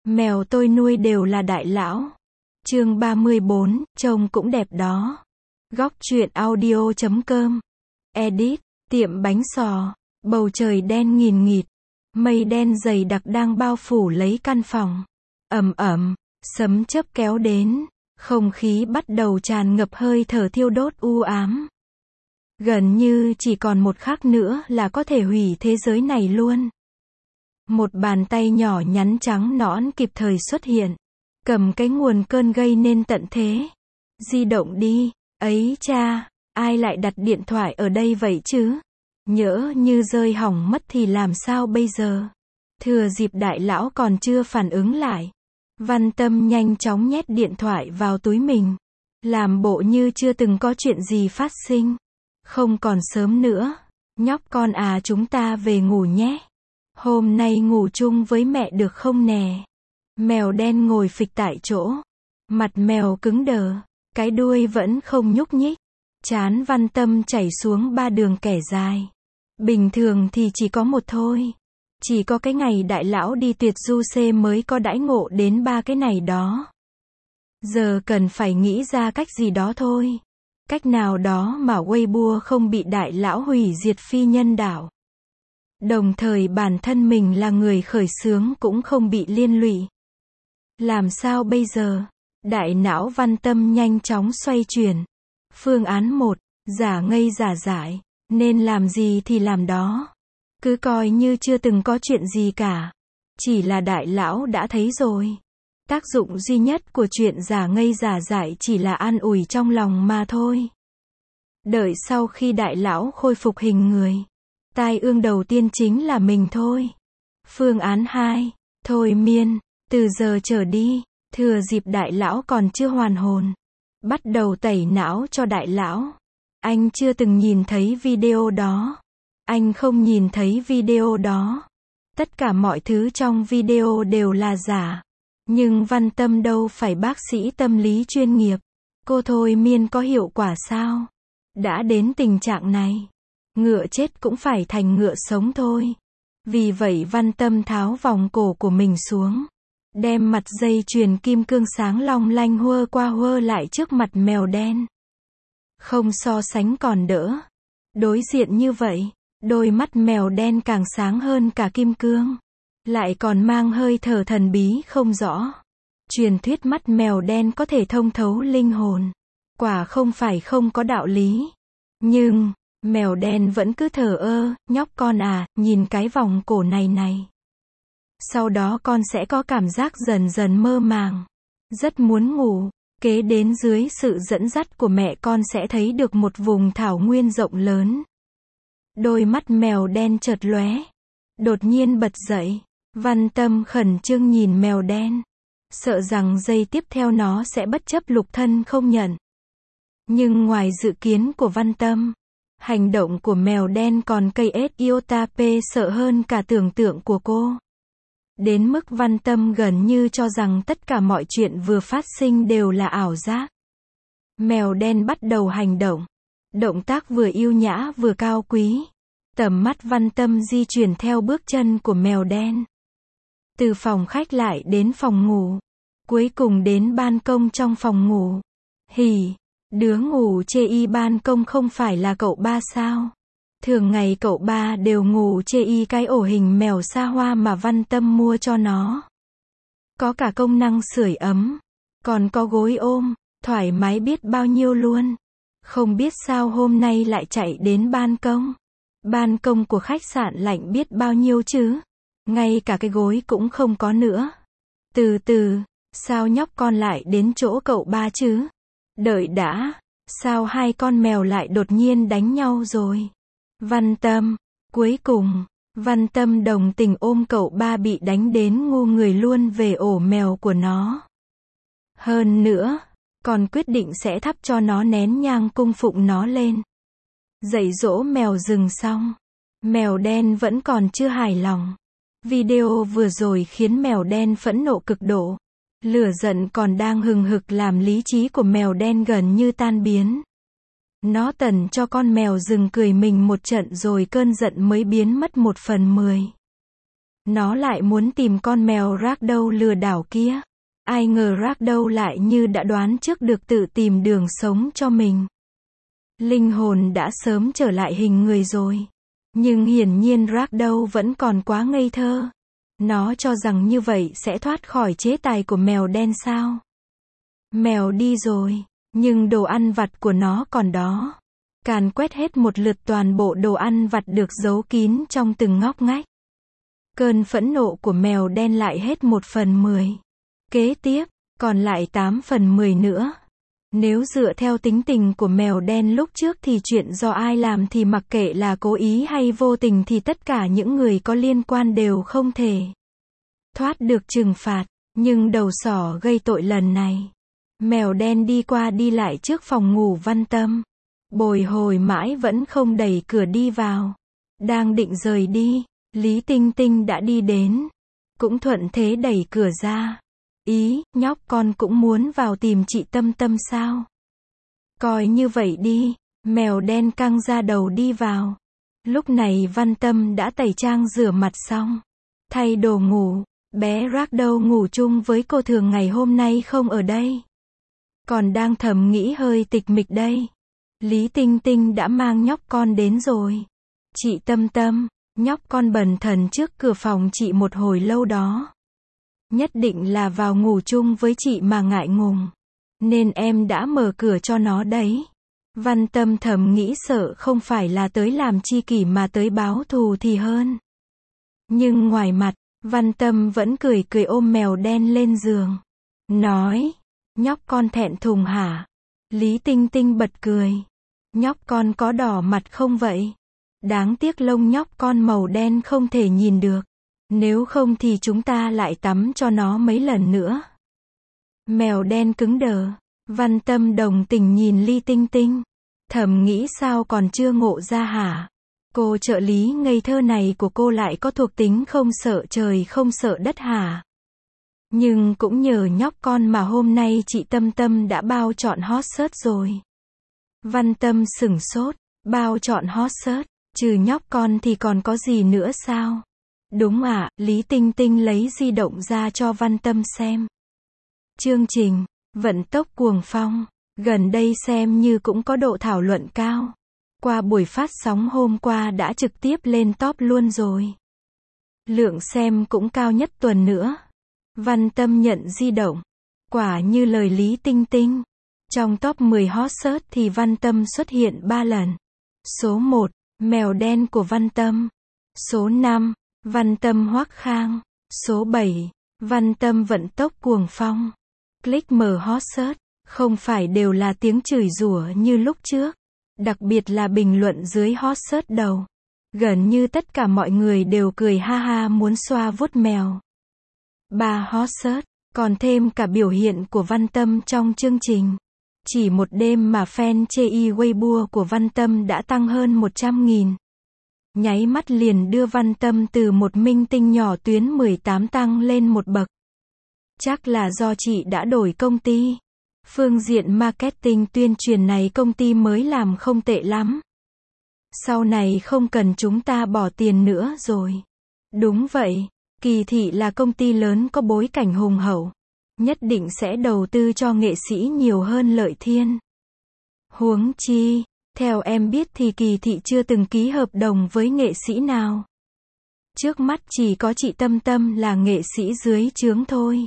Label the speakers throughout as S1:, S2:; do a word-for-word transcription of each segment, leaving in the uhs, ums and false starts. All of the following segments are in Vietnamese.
S1: Mèo tôi nuôi đều là đại lão. Chương ba mươi bốn, trông cũng đẹp đó. Góc truyện audio chấm com. Edit, tiệm bánh xò. Bầu trời đen nghìn nghịt. Mây đen dày đặc đang bao phủ lấy căn phòng. Ầm ầm, sấm chớp kéo đến. Không khí bắt đầu tràn ngập hơi thở thiêu đốt u ám. Gần như chỉ còn một khắc nữa là có thể hủy thế giới này luôn. Một bàn tay nhỏ nhắn trắng nõn kịp thời xuất hiện. Cầm cái nguồn cơn gây nên tận thế. Di động đi. Ấy cha, ai lại đặt điện thoại ở đây vậy chứ? Nhỡ như rơi hỏng mất thì làm sao bây giờ? Thừa dịp đại lão còn chưa phản ứng lại. Văn Tâm nhanh chóng nhét điện thoại vào túi mình. Làm bộ như chưa từng có chuyện gì phát sinh. Không còn sớm nữa. Nhóc con à, chúng ta về ngủ nhé. Hôm nay ngủ chung với mẹ được không nè? Mèo đen ngồi phịch tại chỗ. Mặt mèo cứng đờ. Cái đuôi vẫn không nhúc nhích. Trán Văn Tâm chảy xuống ba đường kẻ dài. Bình thường thì chỉ có một thôi. Chỉ có cái ngày đại lão đi tuyệt du C mới có đãi ngộ đến ba cái này đó. Giờ cần phải nghĩ ra cách gì đó thôi. Cách nào đó mà Weibo không bị đại lão hủy diệt phi nhân đạo. Đồng thời bản thân mình là người khởi xướng cũng không bị liên lụy. Làm sao bây giờ? Đại não Văn Tâm nhanh chóng xoay chuyển. Phương án một, giả ngây giả dại. Nên làm gì thì làm đó. Cứ coi như chưa từng có chuyện gì cả. Chỉ là đại lão đã thấy rồi. Tác dụng duy nhất của chuyện giả ngây giả dại chỉ là an ủi trong lòng mà thôi. Đợi sau khi đại lão khôi phục hình người. Tai ương đầu tiên chính là mình thôi. Phương án hai, thôi miên. Từ giờ trở đi, thừa dịp đại lão còn chưa hoàn hồn. Bắt đầu tẩy não cho đại lão. Anh chưa từng nhìn thấy video đó. Anh không nhìn thấy video đó. Tất cả mọi thứ trong video đều là giả. Nhưng Văn Tâm đâu phải bác sĩ tâm lý chuyên nghiệp. Cô thôi miên có hiệu quả sao? Đã đến tình trạng này. Ngựa chết cũng phải thành ngựa sống thôi. Vì vậy Văn Tâm tháo vòng cổ của mình xuống. Đem mặt dây chuyền kim cương sáng long lanh huơ qua huơ lại trước mặt mèo đen. Không so sánh còn đỡ. Đối diện như vậy, đôi mắt mèo đen càng sáng hơn cả kim cương. Lại còn mang hơi thở thần bí không rõ. Truyền thuyết mắt mèo đen có thể thông thấu linh hồn. Quả không phải không có đạo lý. Nhưng, mèo đen vẫn cứ thờ ơ, nhóc con à, nhìn cái vòng cổ này này. Sau đó con sẽ có cảm giác dần dần mơ màng. Rất muốn ngủ. Kế đến dưới sự dẫn dắt của mẹ con sẽ thấy được một vùng thảo nguyên rộng lớn. Đôi mắt mèo đen chợt lóe. Đột nhiên bật dậy. Văn Tâm khẩn trương nhìn mèo đen. Sợ rằng giây tiếp theo nó sẽ bất chấp lục thân không nhận. Nhưng ngoài dự kiến của Văn Tâm, hành động của mèo đen còn cây ết iota p sợ hơn cả tưởng tượng của cô. Đến mức Văn Tâm gần như cho rằng tất cả mọi chuyện vừa phát sinh đều là ảo giác. Mèo đen bắt đầu hành động. Động tác vừa yêu nhã vừa cao quý. Tầm mắt Văn Tâm di chuyển theo bước chân của mèo đen. Từ phòng khách lại đến phòng ngủ. Cuối cùng đến ban công trong phòng ngủ. Hỉ, đứa ngủ chê y ban công không phải là cậu ba sao? Thường ngày cậu ba đều ngủ chê y cái ổ hình mèo xa hoa mà Văn Tâm mua cho nó. Có cả công năng sưởi ấm. Còn có gối ôm, thoải mái biết bao nhiêu luôn. Không biết sao hôm nay lại chạy đến ban công. Ban công của khách sạn lạnh biết bao nhiêu chứ. Ngay cả cái gối cũng không có nữa. Từ từ, sao nhóc con lại đến chỗ cậu ba chứ? Đợi đã, sao hai con mèo lại đột nhiên đánh nhau rồi? Văn Tâm, cuối cùng, Văn Tâm đồng tình ôm cậu ba bị đánh đến ngu người luôn về ổ mèo của nó. Hơn nữa, còn quyết định sẽ thắp cho nó nén nhang cung phụng nó lên. Dạy dỗ mèo rừng xong, mèo đen vẫn còn chưa hài lòng. Video vừa rồi khiến mèo đen phẫn nộ cực độ. Lửa giận còn đang hừng hực làm lý trí của mèo đen gần như tan biến. Nó tần cho con mèo rừng cười mình một trận rồi cơn giận mới biến mất một phần mười. Nó lại muốn tìm con mèo Ragdoll lừa đảo kia. Ai ngờ Ragdoll lại như đã đoán trước được tự tìm đường sống cho mình. Linh hồn đã sớm trở lại hình người rồi. Nhưng hiển nhiên Ragdoll vẫn còn quá ngây thơ. Nó cho rằng như vậy sẽ thoát khỏi chế tài của mèo đen sao? Mèo đi rồi, nhưng đồ ăn vặt của nó còn đó. Càn quét hết một lượt toàn bộ đồ ăn vặt được giấu kín trong từng ngóc ngách. Cơn phẫn nộ của mèo đen lại hết một phần mười. Kế tiếp, còn lại tám phần mười nữa. Nếu dựa theo tính tình của mèo đen lúc trước thì chuyện do ai làm thì mặc kệ là cố ý hay vô tình thì tất cả những người có liên quan đều không thể thoát được trừng phạt. Nhưng đầu sỏ gây tội lần này. Mèo đen đi qua đi lại trước phòng ngủ Văn Tâm. Bồi hồi mãi vẫn không đẩy cửa đi vào. Đang định rời đi, Lý Tinh Tinh đã đi đến. Cũng thuận thế đẩy cửa ra. Ý, nhóc con cũng muốn vào tìm chị Tâm Tâm sao? Coi như vậy đi. Mèo đen căng ra đầu đi vào. Lúc này Văn Tâm đã tẩy trang rửa mặt xong. Thay đồ ngủ. Bé Ragdoll ngủ chung với cô thường ngày hôm nay không ở đây. Còn đang thầm nghĩ hơi tịch mịch đây. Lý Tinh Tinh đã mang nhóc con đến rồi. Chị Tâm Tâm, nhóc con bần thần trước cửa phòng chị một hồi lâu đó. Nhất định là vào ngủ chung với chị mà ngại ngùng. Nên em đã mở cửa cho nó đấy. Văn Tâm thầm nghĩ sợ không phải là tới làm chi kỷ mà tới báo thù thì hơn. Nhưng ngoài mặt, Văn Tâm vẫn cười cười ôm mèo đen lên giường. Nói, nhóc con thẹn thùng hả? Lý Tinh Tinh bật cười. Nhóc con có đỏ mặt không vậy? Đáng tiếc lông nhóc con màu đen không thể nhìn được. Nếu không thì chúng ta lại tắm cho nó mấy lần nữa. Mèo đen cứng đờ. Văn Tâm đồng tình nhìn Lý Tinh Tinh. Thầm nghĩ sao còn chưa ngộ ra hả? Cô trợ lý ngây thơ này của cô lại có thuộc tính không sợ trời không sợ đất hả? Nhưng cũng nhờ nhóc con mà hôm nay chị Tâm Tâm đã bao chọn hot search rồi. Văn Tâm sửng sốt. Bao chọn hot search. Trừ nhóc con thì còn có gì nữa sao? Đúng ạ, à, Lý Tinh Tinh lấy di động ra cho Văn Tâm xem. Chương trình, vận tốc cuồng phong. Gần đây xem như cũng có độ thảo luận cao. Qua buổi phát sóng hôm qua đã trực tiếp lên top luôn rồi. Lượng xem cũng cao nhất tuần nữa. Văn Tâm nhận di động. Quả như lời Lý Tinh Tinh. Trong top mười hot search thì Văn Tâm xuất hiện ba lần. Số một, mèo đen của Văn Tâm. Số năm, Văn Tâm Hoắc Khang. Số bảy, Văn Tâm vận tốc cuồng phong. Click mở hot search, không phải đều là tiếng chửi rủa như lúc trước. Đặc biệt là bình luận dưới hot search đầu. Gần như tất cả mọi người đều cười ha ha muốn xoa vuốt mèo. Ba hot search, còn thêm cả biểu hiện của Văn Tâm trong chương trình. Chỉ một đêm mà fan chê y Weibo của Văn Tâm đã tăng hơn một trăm nghìn. Nháy mắt liền đưa Văn Tâm từ một minh tinh nhỏ tuyến mười tám tăng lên một bậc. Chắc là do chị đã đổi công ty. Phương diện marketing tuyên truyền này công ty mới làm không tệ lắm. Sau này không cần chúng ta bỏ tiền nữa rồi. Đúng vậy, Kỳ Thị là công ty lớn có bối cảnh hùng hậu. Nhất định sẽ đầu tư cho nghệ sĩ nhiều hơn Lợi Thiên. Huống chi, theo em biết thì Kỳ Thị chưa từng ký hợp đồng với nghệ sĩ nào. Trước mắt chỉ có chị Tâm Tâm là nghệ sĩ dưới trướng thôi.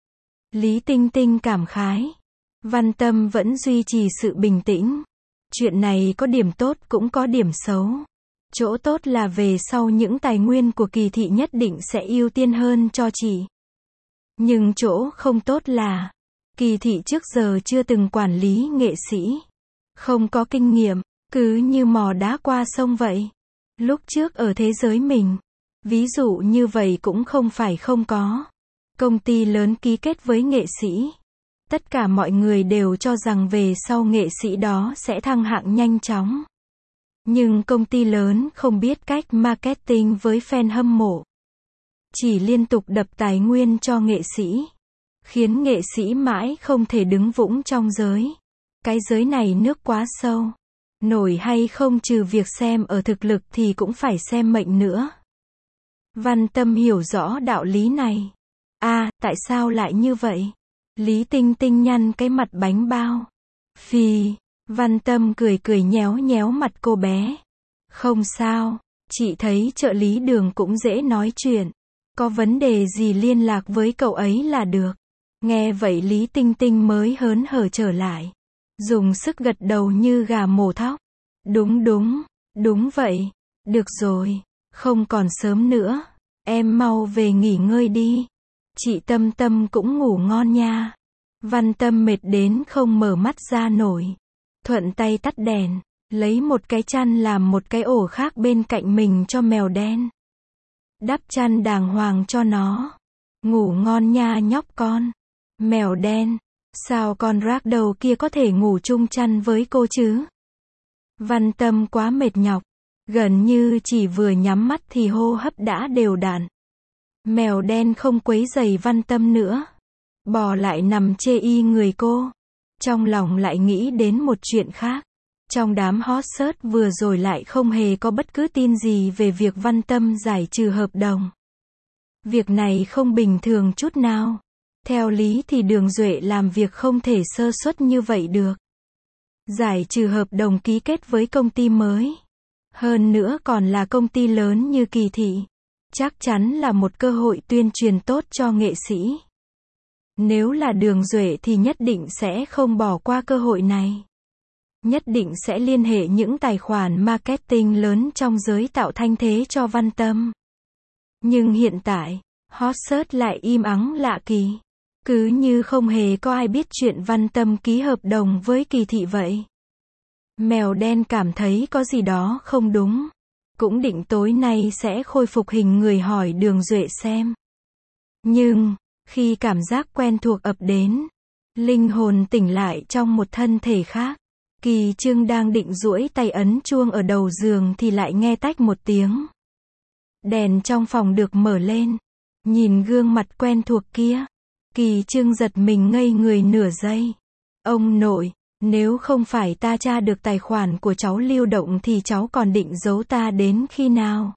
S1: Lý Tinh Tinh cảm khái. Văn Tâm vẫn duy trì sự bình tĩnh. Chuyện này có điểm tốt cũng có điểm xấu. Chỗ tốt là về sau những tài nguyên của Kỳ Thị nhất định sẽ ưu tiên hơn cho chị. Nhưng chỗ không tốt là, Kỳ Thị trước giờ chưa từng quản lý nghệ sĩ. Không có kinh nghiệm, cứ như mò đá qua sông vậy. Lúc trước ở thế giới mình, ví dụ như vậy cũng không phải không có. Công ty lớn ký kết với nghệ sĩ. Tất cả mọi người đều cho rằng về sau nghệ sĩ đó sẽ thăng hạng nhanh chóng. Nhưng công ty lớn không biết cách marketing với fan hâm mộ. Chỉ liên tục đập tài nguyên cho nghệ sĩ. Khiến nghệ sĩ mãi không thể đứng vững trong giới. Cái giới này nước quá sâu. Nổi hay không trừ việc xem ở thực lực thì cũng phải xem mệnh nữa. Văn Tâm hiểu rõ đạo lý này. À, tại sao lại như vậy? Lý Tinh Tinh nhăn cái mặt bánh bao. Phì, Văn Tâm cười cười nhéo nhéo mặt cô bé. Không sao, chị thấy trợ lý Đường cũng dễ nói chuyện. Có vấn đề gì liên lạc với cậu ấy là được. Nghe vậy Lý Tinh Tinh mới hớn hở trở lại. Dùng sức gật đầu như gà mổ thóc. Đúng đúng, đúng vậy. Được rồi, không còn sớm nữa. Em mau về nghỉ ngơi đi. Chị Tâm Tâm cũng ngủ ngon nha. Văn Tâm mệt đến không mở mắt ra nổi. Thuận tay tắt đèn, lấy một cái chăn làm một cái ổ khác bên cạnh mình cho mèo đen. Đắp chăn đàng hoàng cho nó. Ngủ ngon nha nhóc con. Mèo đen, sao con rác đầu kia có thể ngủ chung chăn với cô chứ? Văn Tâm quá mệt nhọc, gần như chỉ vừa nhắm mắt thì hô hấp đã đều đặn. Mèo đen không quấy rầy Văn Tâm nữa, bò lại nằm chê y người cô. Trong lòng lại nghĩ đến một chuyện khác. Trong đám hot search vừa rồi lại không hề có bất cứ tin gì về việc Văn Tâm giải trừ hợp đồng. Việc này không bình thường chút nào. Theo lý thì Đường Duệ làm việc không thể sơ suất như vậy được. Giải trừ hợp đồng ký kết với công ty mới. Hơn nữa còn là công ty lớn như Kỳ Thị. Chắc chắn là một cơ hội tuyên truyền tốt cho nghệ sĩ. Nếu là Đường Duệ thì nhất định sẽ không bỏ qua cơ hội này. Nhất định sẽ liên hệ những tài khoản marketing lớn trong giới tạo thanh thế cho Văn Tâm. Nhưng hiện tại, hot search lại im ắng lạ kỳ. Cứ như không hề có ai biết chuyện Văn Tâm ký hợp đồng với Kỳ Thị vậy. Mèo đen cảm thấy có gì đó không đúng. Cũng định tối nay sẽ khôi phục hình người hỏi Đường Duệ xem. Nhưng, khi cảm giác quen thuộc ập đến, linh hồn tỉnh lại trong một thân thể khác. Kỳ Trương đang định duỗi tay ấn chuông ở đầu giường thì lại nghe tách một tiếng. Đèn trong phòng được mở lên. Nhìn gương mặt quen thuộc kia, Kỳ Trương giật mình ngây người nửa giây. Ông nội, nếu không phải ta tra được tài khoản của cháu lưu động thì cháu còn định giấu ta đến khi nào?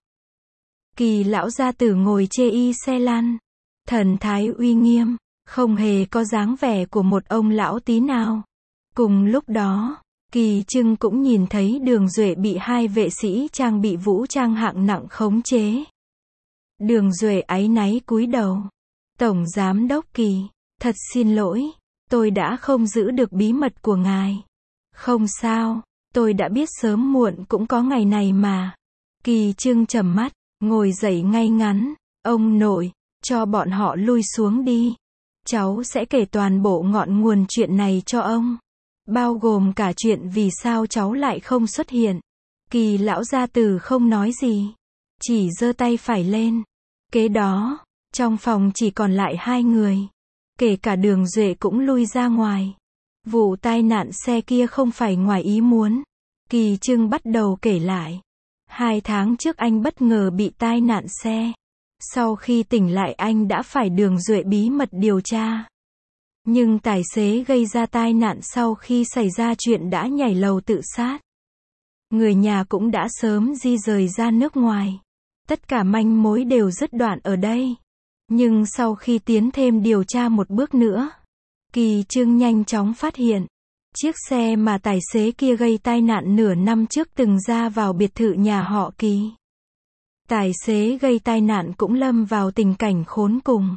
S1: Kỳ lão gia tử ngồi chê y xe lăn, thần thái uy nghiêm, không hề có dáng vẻ của một ông lão tí nào. Cùng lúc đó, Kỳ Trương cũng nhìn thấy Đường Duệ bị hai vệ sĩ trang bị vũ trang hạng nặng khống chế. Đường Duệ áy náy cúi đầu. Tổng Giám đốc Kỳ, thật xin lỗi, tôi đã không giữ được bí mật của ngài. Không sao, tôi đã biết sớm muộn cũng có ngày này mà. Kỳ Trương trầm mắt, ngồi dậy ngay ngắn. Ông nội, cho bọn họ lui xuống đi. Cháu sẽ kể toàn bộ ngọn nguồn chuyện này cho ông. Bao gồm cả chuyện vì sao cháu lại không xuất hiện. Kỳ lão gia tử không nói gì, chỉ giơ tay phải lên. Kế đó, trong phòng chỉ còn lại hai người. Kể cả Đường Duệ cũng lui ra ngoài. Vụ tai nạn xe kia không phải ngoài ý muốn. Kỳ Trương bắt đầu kể lại. Hai tháng trước anh bất ngờ bị tai nạn xe. Sau khi tỉnh lại anh đã phải Đường Duệ bí mật điều tra. Nhưng tài xế gây ra tai nạn sau khi xảy ra chuyện đã nhảy lầu tự sát. Người nhà cũng đã sớm di rời ra nước ngoài. Tất cả manh mối đều dứt đoạn ở đây. Nhưng sau khi tiến thêm điều tra một bước nữa, Kỳ Trương nhanh chóng phát hiện, chiếc xe mà tài xế kia gây tai nạn nửa năm trước từng ra vào biệt thự nhà họ Kỳ. Tài xế gây tai nạn cũng lâm vào tình cảnh khốn cùng.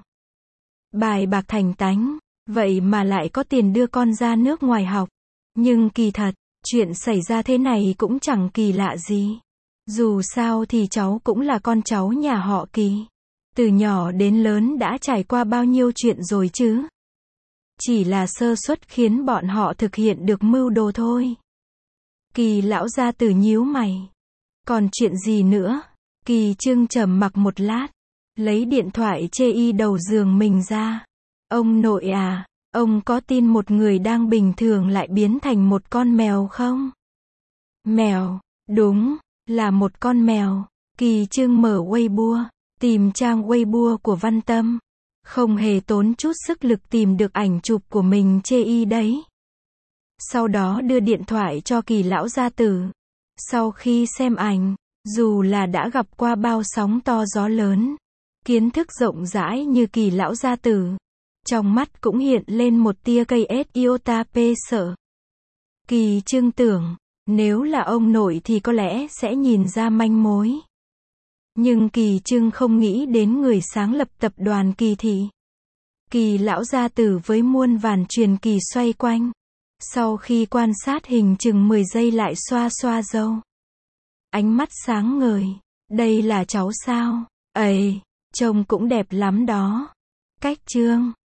S1: Bài bạc thành tánh, vậy mà lại có tiền đưa con ra nước ngoài học. Nhưng kỳ thật, chuyện xảy ra thế này cũng chẳng kỳ lạ gì. Dù sao thì cháu cũng là con cháu nhà họ Kỳ. Từ nhỏ đến lớn đã trải qua bao nhiêu chuyện rồi chứ. Chỉ là sơ suất khiến bọn họ thực hiện được mưu đồ thôi. Kỳ lão gia tử nhíu mày. Còn chuyện gì nữa? Kỳ Trương trầm mặc một lát, lấy điện thoại chê y đầu giường mình ra. Ông nội à, ông có tin một người đang bình thường lại biến thành một con mèo không? Mèo, đúng, là một con mèo. Kỳ Trương mở Weibo, tìm trang Weibo của Văn Tâm. Không hề tốn chút sức lực tìm được ảnh chụp của mình chê y đấy. Sau đó đưa điện thoại cho Kỳ lão gia tử. Sau khi xem ảnh, Dù là đã gặp qua bao sóng to gió lớn, kiến thức rộng rãi như Kỳ lão gia tử, trong mắt cũng hiện lên một tia cây ết iota p sợ. Kỳ Trưng tưởng, nếu là ông nội thì có lẽ sẽ nhìn ra manh mối. Nhưng Kỳ Trưng không nghĩ đến người sáng lập tập đoàn Kỳ thị. Kỳ lão gia tử với muôn vàn truyền kỳ xoay quanh. Sau khi quan sát hình chừng mười giây lại xoa xoa râu. Ánh mắt sáng ngời. Đây là cháu sao? Ầy, trông cũng đẹp lắm đó. Cách trương.